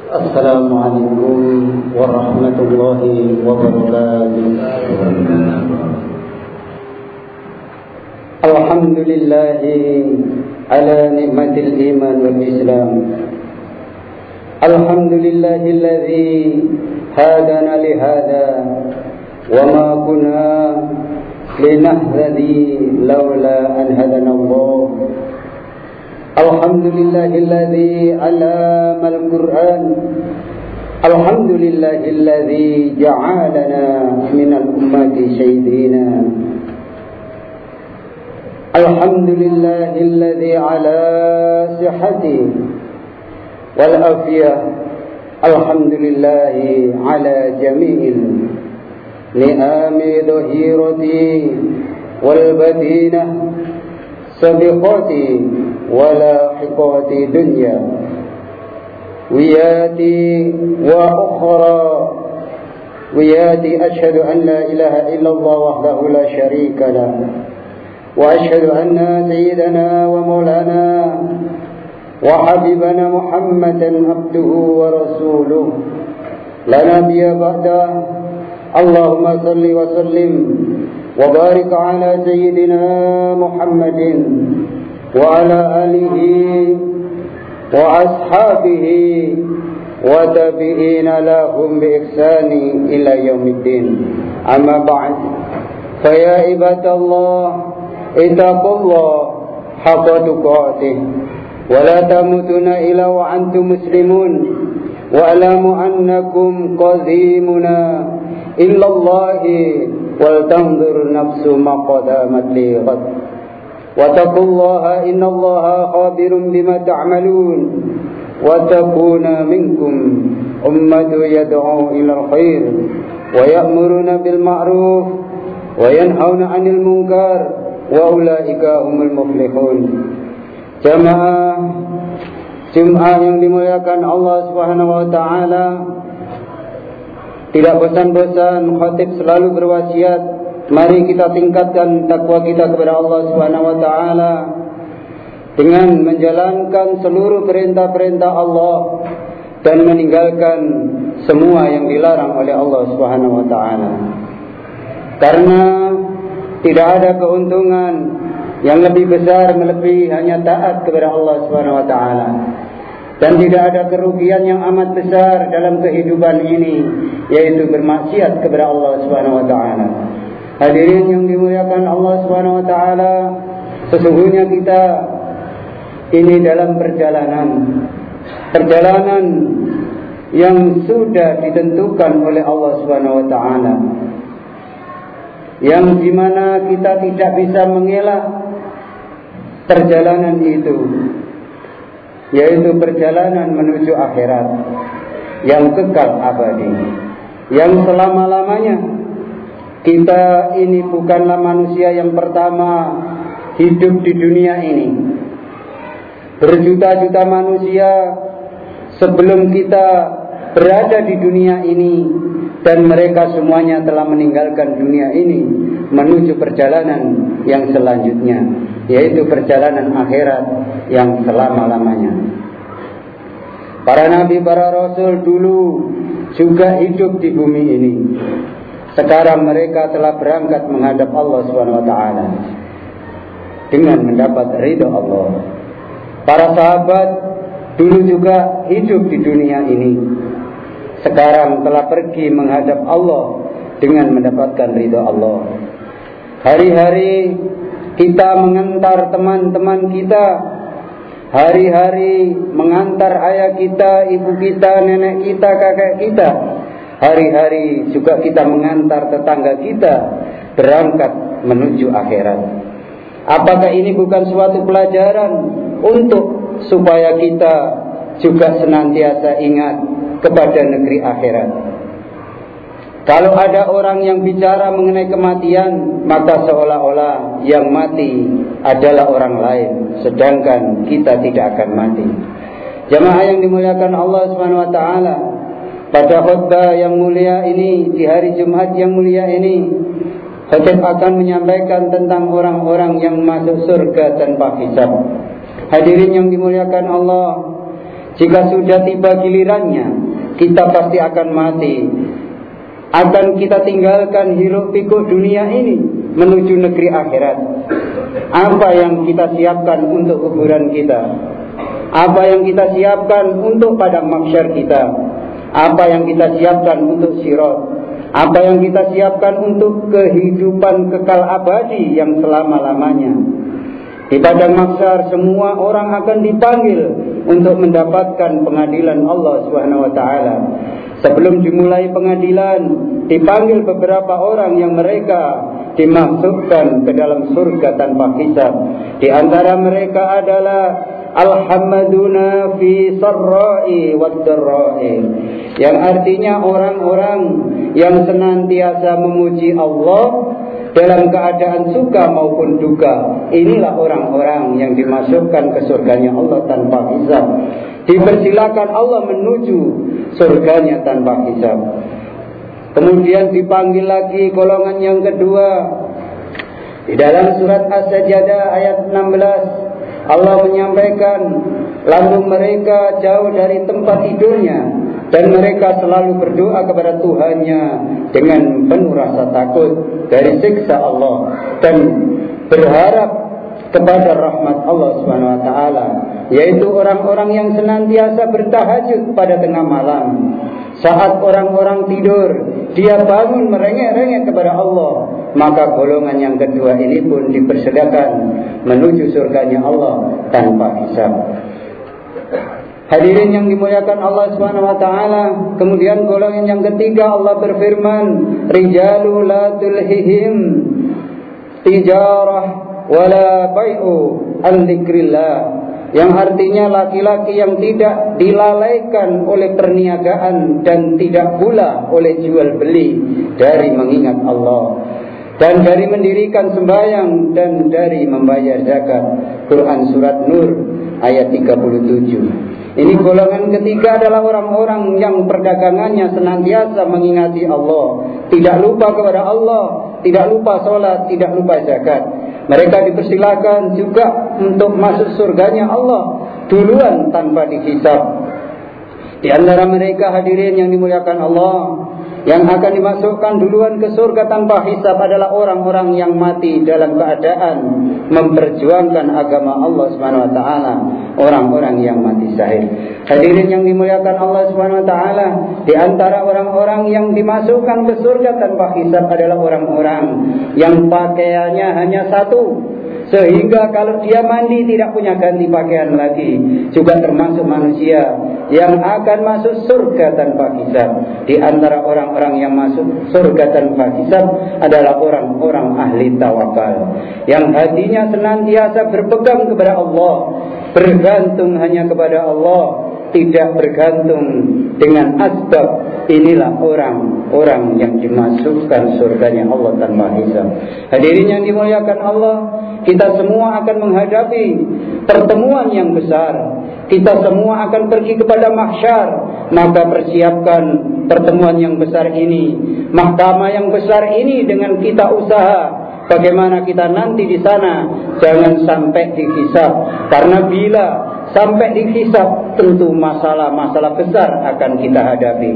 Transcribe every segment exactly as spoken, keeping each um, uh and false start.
Assalamualaikum warahmatullahi wabarakatuh. Alhamdulillahi ala ni'matil iman wal islam. Alhamdulillahilladzi hadana li hada wa ma kunna linahtadi laula an hadana Allah. Alhamdulillahilladzi 'allama al-Qur'an. Alhamdulillahilladzi ja'alana minal ummati sayyidina. Alhamdulillahilladzi 'ala sihhati wal afiyah. Alhamdulillahi 'ala jami'il ni'ami dhahirati wal badinah sabiqati wala hiqati dunya wiyati wa ukhra wiyati ashhadu an la ilaha illallah wahdahu la syarika lah wa ashhadu anna sayyidana wa maulana wa habibana Muhammadan abduhu wa rasuluh la nabiyya ba'dah. Allahumma salli wa sallim wa barik ala sayyidina Muhammadin wa ala alihi wa ashabihi wa tabi'ina lahum bi ihsani ila yaumiddin. Amma ba'd, fa ya ibadallah ittaqullah haqqa tuqatih wa la tamutunna illa wa antum muslimun wa alamu annakum qadimuna illa Allahi wal tanzur nafsu ma qadamat li ghad. واتقوا الله إن الله خبير بما تعملون وتكون منكم أمة يدعو إلى الخير ويأمرون بالمعروف وينهون عن المنكر وأولئك هم المفلحون. Jamaah Jumat yang dimuliakan Allah Subhanahu wa taala, tidak bosan-bosan khatib selalu berwasiat, mari kita tingkatkan takwa kita kepada Allah Subhanahu wa taala dengan menjalankan seluruh perintah-perintah Allah dan meninggalkan semua yang dilarang oleh Allah Subhanahu wa taala. Karena tidak ada keuntungan yang lebih besar melebihi hanya taat kepada Allah Subhanahu wa taala. Dan tidak ada kerugian yang amat besar dalam kehidupan ini, yaitu bermaksiat kepada Allah Subhanahu wa taala. Hadirin yang dimuliakan Allah Subhanahu wa taala, sesungguhnya kita ini dalam perjalanan perjalanan yang sudah ditentukan oleh Allah Subhanahu wa taala, yang dimana kita tidak bisa mengelak perjalanan itu, yaitu perjalanan menuju akhirat yang kekal abadi, yang selama-lamanya. Kita ini bukanlah manusia yang pertama hidup di dunia ini. Berjuta-juta manusia sebelum kita berada di dunia ini, dan mereka semuanya telah meninggalkan dunia ini menuju perjalanan yang selanjutnya, yaitu perjalanan akhirat yang selama-lamanya. Para nabi, para rasul dulu juga hidup di bumi ini. Sekarang mereka telah berangkat menghadap Allah Subhanahu wa taala dengan mendapat ridha Allah. Para sahabat dulu juga hidup di dunia ini. Sekarang telah pergi menghadap Allah dengan mendapatkan ridha Allah. Hari-hari kita mengantar teman-teman kita, hari-hari mengantar ayah kita, ibu kita, nenek kita, kakek kita. Hari-hari juga kita mengantar tetangga kita berangkat menuju akhirat. Apakah ini bukan suatu pelajaran untuk supaya kita juga senantiasa ingat kepada negeri akhirat? Kalau ada orang yang bicara mengenai kematian, maka seolah-olah yang mati adalah orang lain, sedangkan kita tidak akan mati. Jamaah yang dimuliakan Allah Subhanahu wa taala, pada khutbah yang mulia ini, di hari Jumat yang mulia ini, khatib akan menyampaikan tentang orang-orang yang masuk surga tanpa hisab. Hadirin yang dimuliakan Allah, Jika sudah tiba gilirannya, kita pasti akan mati. Akan kita tinggalkan hiruk pikuk dunia ini menuju negeri akhirat. Apa yang kita siapkan untuk kuburan kita? Apa yang kita siapkan untuk padang mahsyar kita? Apa yang kita siapkan untuk sirat? Apa yang kita siapkan untuk kehidupan kekal abadi yang selama-lamanya? Di padang mahsyar semua orang akan dipanggil untuk mendapatkan pengadilan Allah Subhanahu wa taala. Sebelum dimulai pengadilan, dipanggil beberapa orang yang mereka dimasukkan ke dalam surga tanpa hisab. Di antara mereka adalah Alhamduna fi sarra'i wad-dharra'i, yang artinya orang-orang yang senantiasa memuji Allah dalam keadaan suka maupun duka. Inilah orang-orang yang dimasukkan ke surganya Allah tanpa hisab. Dipersilakan Allah menuju surganya tanpa hisab. Kemudian dipanggil lagi golongan yang kedua. Di dalam surat As-Sajdah ayat enam belas, Allah menyampaikan, lalu mereka jauh dari tempat tidurnya dan mereka selalu berdoa kepada Tuhannya dengan penuh rasa takut dari siksa Allah dan berharap kepada rahmat Allah Subhanahu wa taala, yaitu orang-orang yang senantiasa bertahajud pada tengah malam. Saat orang-orang tidur, dia bangun merengek-rengek kepada Allah. Maka golongan yang kedua ini pun dipersilakan menuju surganya Allah tanpa hisab. Hadirin yang dimuliakan Allah Subhanahu wa taala, kemudian golongan yang ketiga Allah berfirman, rijalul la tulhihim tijarah wala bai'u an dzikrillah, yang artinya laki-laki yang tidak dilalaikan oleh perniagaan dan tidak pula oleh jual beli dari mengingat Allah dan dari mendirikan sembahyang dan dari membayar zakat. Quran surat Nur ayat tiga puluh tujuh. Ini golongan ketiga adalah orang-orang yang perdagangannya senantiasa mengingati Allah, tidak lupa kepada Allah, tidak lupa sholat, tidak lupa zakat. Mereka dipersilakan juga untuk masuk surganya Allah duluan tanpa dihisab. Di antara mereka hadirin yang dimuliakan Allah, yang akan dimasukkan duluan ke surga tanpa hisab adalah orang-orang yang mati dalam keadaan memperjuangkan agama Allah Subhanahu wa taala, orang-orang yang mati syahid. Hadirin yang dimuliakan Allah Subhanahu wa taala, di antara orang-orang yang dimasukkan ke surga tanpa hisab adalah orang-orang yang pakaiannya hanya satu, sehingga kalau dia mandi tidak punya ganti pakaian lagi. Juga termasuk manusia yang akan masuk surga tanpa hisab. Di antara orang-orang yang masuk surga tanpa hisab adalah orang-orang ahli tawakal, yang hatinya senantiasa berpegang kepada Allah, bergantung hanya kepada Allah, tidak bergantung dengan asbab. Inilah orang-orang yang dimasukkan surganya Allah tanpa hisab. Hadirin yang dimuliakan Allah, kita semua akan menghadapi pertemuan yang besar. Kita semua akan pergi kepada mahsyar. Maka persiapkan pertemuan yang besar ini, mahkamah yang besar ini, dengan kita usaha bagaimana kita nanti di sana jangan sampai dihisab. Karena bila sampai dihisab, tentu masalah-masalah besar akan kita hadapi.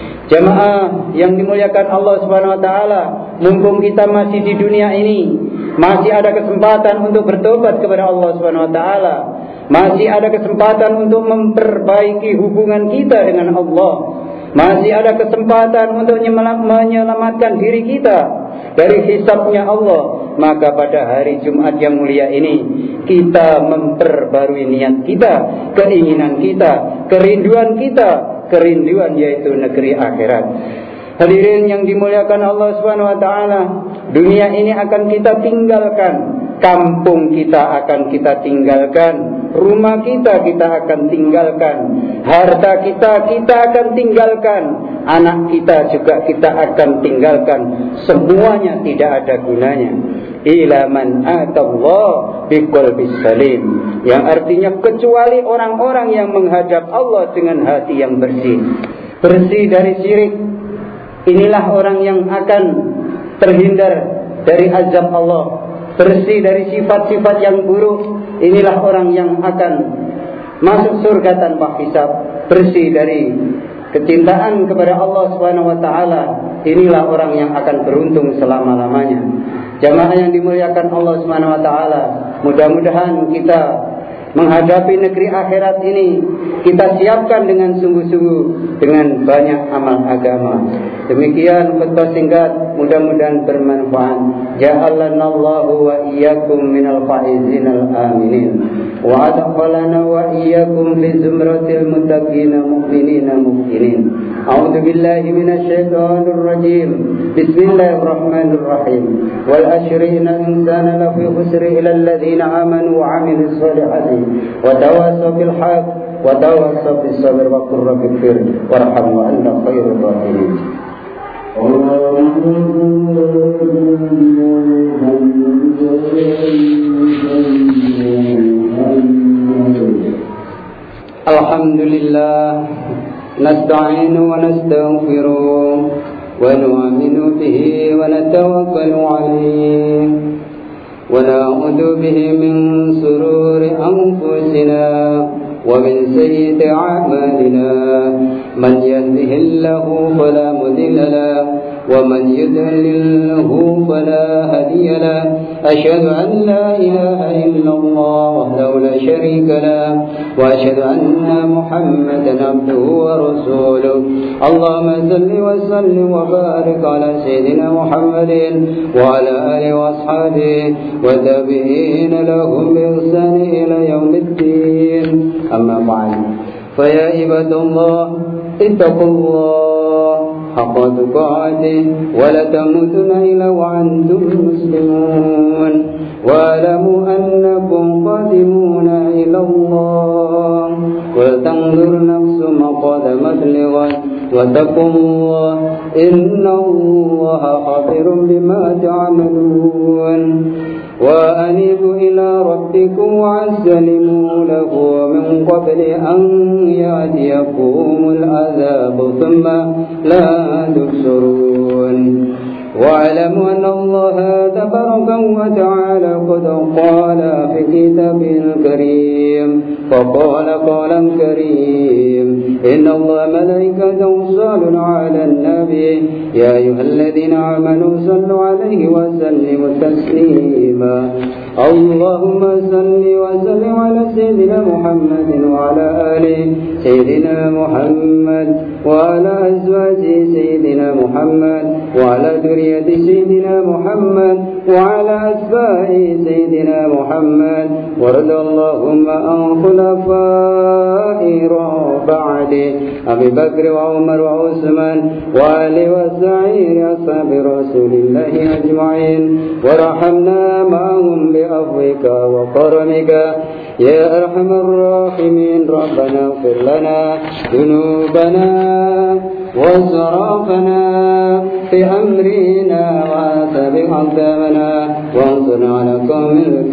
Jemaah yang dimuliakan Allah Subhanahu wa taala, mumpung kita masih di dunia ini, masih ada kesempatan untuk bertobat kepada Allah Subhanahu wa taala. Masih ada kesempatan untuk memperbaiki hubungan kita dengan Allah. Masih ada kesempatan untuk menyelamatkan diri kita dari hisabnya Allah. Maka pada hari Jumat yang mulia ini, kita memperbarui niat kita, keinginan kita, kerinduan kita, kerinduan yaitu negeri akhirat. Hadirin yang dimuliakan Allah Subhanahu wa taala, dunia ini akan kita tinggalkan, kampung kita akan kita tinggalkan, rumah kita kita akan tinggalkan, harta kita kita akan tinggalkan, anak kita juga kita akan tinggalkan. Semuanya tidak ada gunanya. Ila man atallah biqalbis salim, yang artinya kecuali orang-orang yang menghadap Allah dengan hati yang bersih, bersih dari syirik. Inilah orang yang akan terhindar dari azab Allah, bersih dari sifat-sifat yang buruk. Inilah orang yang akan masuk surga tanpa hisab, bersih dari kecintaan kepada Allah Subhanahu wa taala. Inilah orang yang akan beruntung selama-lamanya. Jamaah yang dimuliakan Allah Subhanahu wa taala, mudah-mudahan kita menghadapi negeri akhirat ini kita siapkan dengan sungguh-sungguh dengan banyak amal agama. Demikian khutbah singkat, mudah-mudahan bermanfaat. Ja'alanallahu wa iyyakum minal faizinal aminin wa adkhalana wa iyyakum fi zumratil muttaqin mu'minina muqinin. A'udzu billahi minasy syaithanir rajim. Bismillahirrahmanirrahim. Wal ashri innal insana lafi khusri illa alladziina amanu wa 'amilus shalihati wa tawassaw bil haqq wa tawassaw bis sabr wa qur rabbighfir warham wa anta khairur rahimin. Alhamdulillah nasta'inu wa nastaghfiruh wa nu'minu bihi wa natawakkalu 'alaihi ونعوذ به من سرور أنفسنا ومن سيئات أعمالنا من يهده الله فلا مضل له ومن يضلله فلا هادي له أشهد أن لا إله إلا الله وحده لا شريك له وأشهد أن محمدا عبده ورسوله اللهم صل وسلم وبارك على سيدنا محمد وعلى آله وأصحابه وتابعين لهم بإحسان إلى يوم الدين أما بعد فيا عباد الله اتقوا الله حق تقاته ولا تموتن إلا وأنتم مسلمون واعلموا أنكم قادمون إلى الله ولتنظر نفس ما قدمت لغد واتقوا الله إن الله خبير بما تعملون وأنيبوا إلى ربكم واستسلموا له من قبل أن يأتيكم العذاب ثم لا تبصرون واعلموا أن الله تبارك وتعالى قد قال في كتابه الكريم فقال قولا كريم إن الله ملائكته يصلون على النبي يا أيها الذين آمنوا صلوا عليه وسلموا تسليما اللهم صل وسلم على سيدنا محمد وعلى آله سيدنا محمد وعلى أزواج سيدنا محمد وعلى ذرية سيدنا محمد وعلى أتباع سيدنا محمد وارض اللهم عن خلفاء بعد أبي بكر وعمر وعثمان وعلي وسعير أصحاب رسول الله أجمعين وارحمنا معهم بعفوك وكرمك يا أرحم الراحمين ربنا اغفر لنا ذنوبنا واسرافنا في أمرنا وثبت أقدامنا وانصرنا على القوم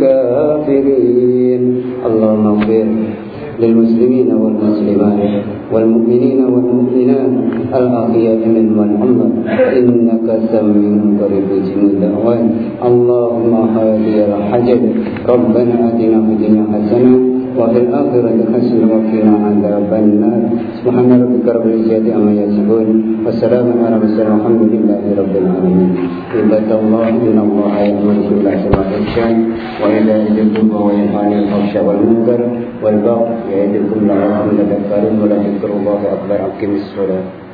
الكافرين اللهم اغفر للمسلمين والمسلمات والمؤمنين والمؤمنات الأحياء منهم والأموات إنك سميع قريب مجيب الدعوات اللهم هادي الحجب ربنا آتنا في الدنيا حسنة وفي الآخرة حسنة وقنا عذاب النار سبحان ربك رب العزة عما يصفون والسلام على المرسلين والحمد لله رب العالمين عباد الله إن الله يأمر بالعدل والإحسان وإيتاء ذي القربى وينهى عن الفحشاء والمنكر والبغي يعظكم لعلكم تذكرون ولذكر الله أكبر أقيموا الصلاة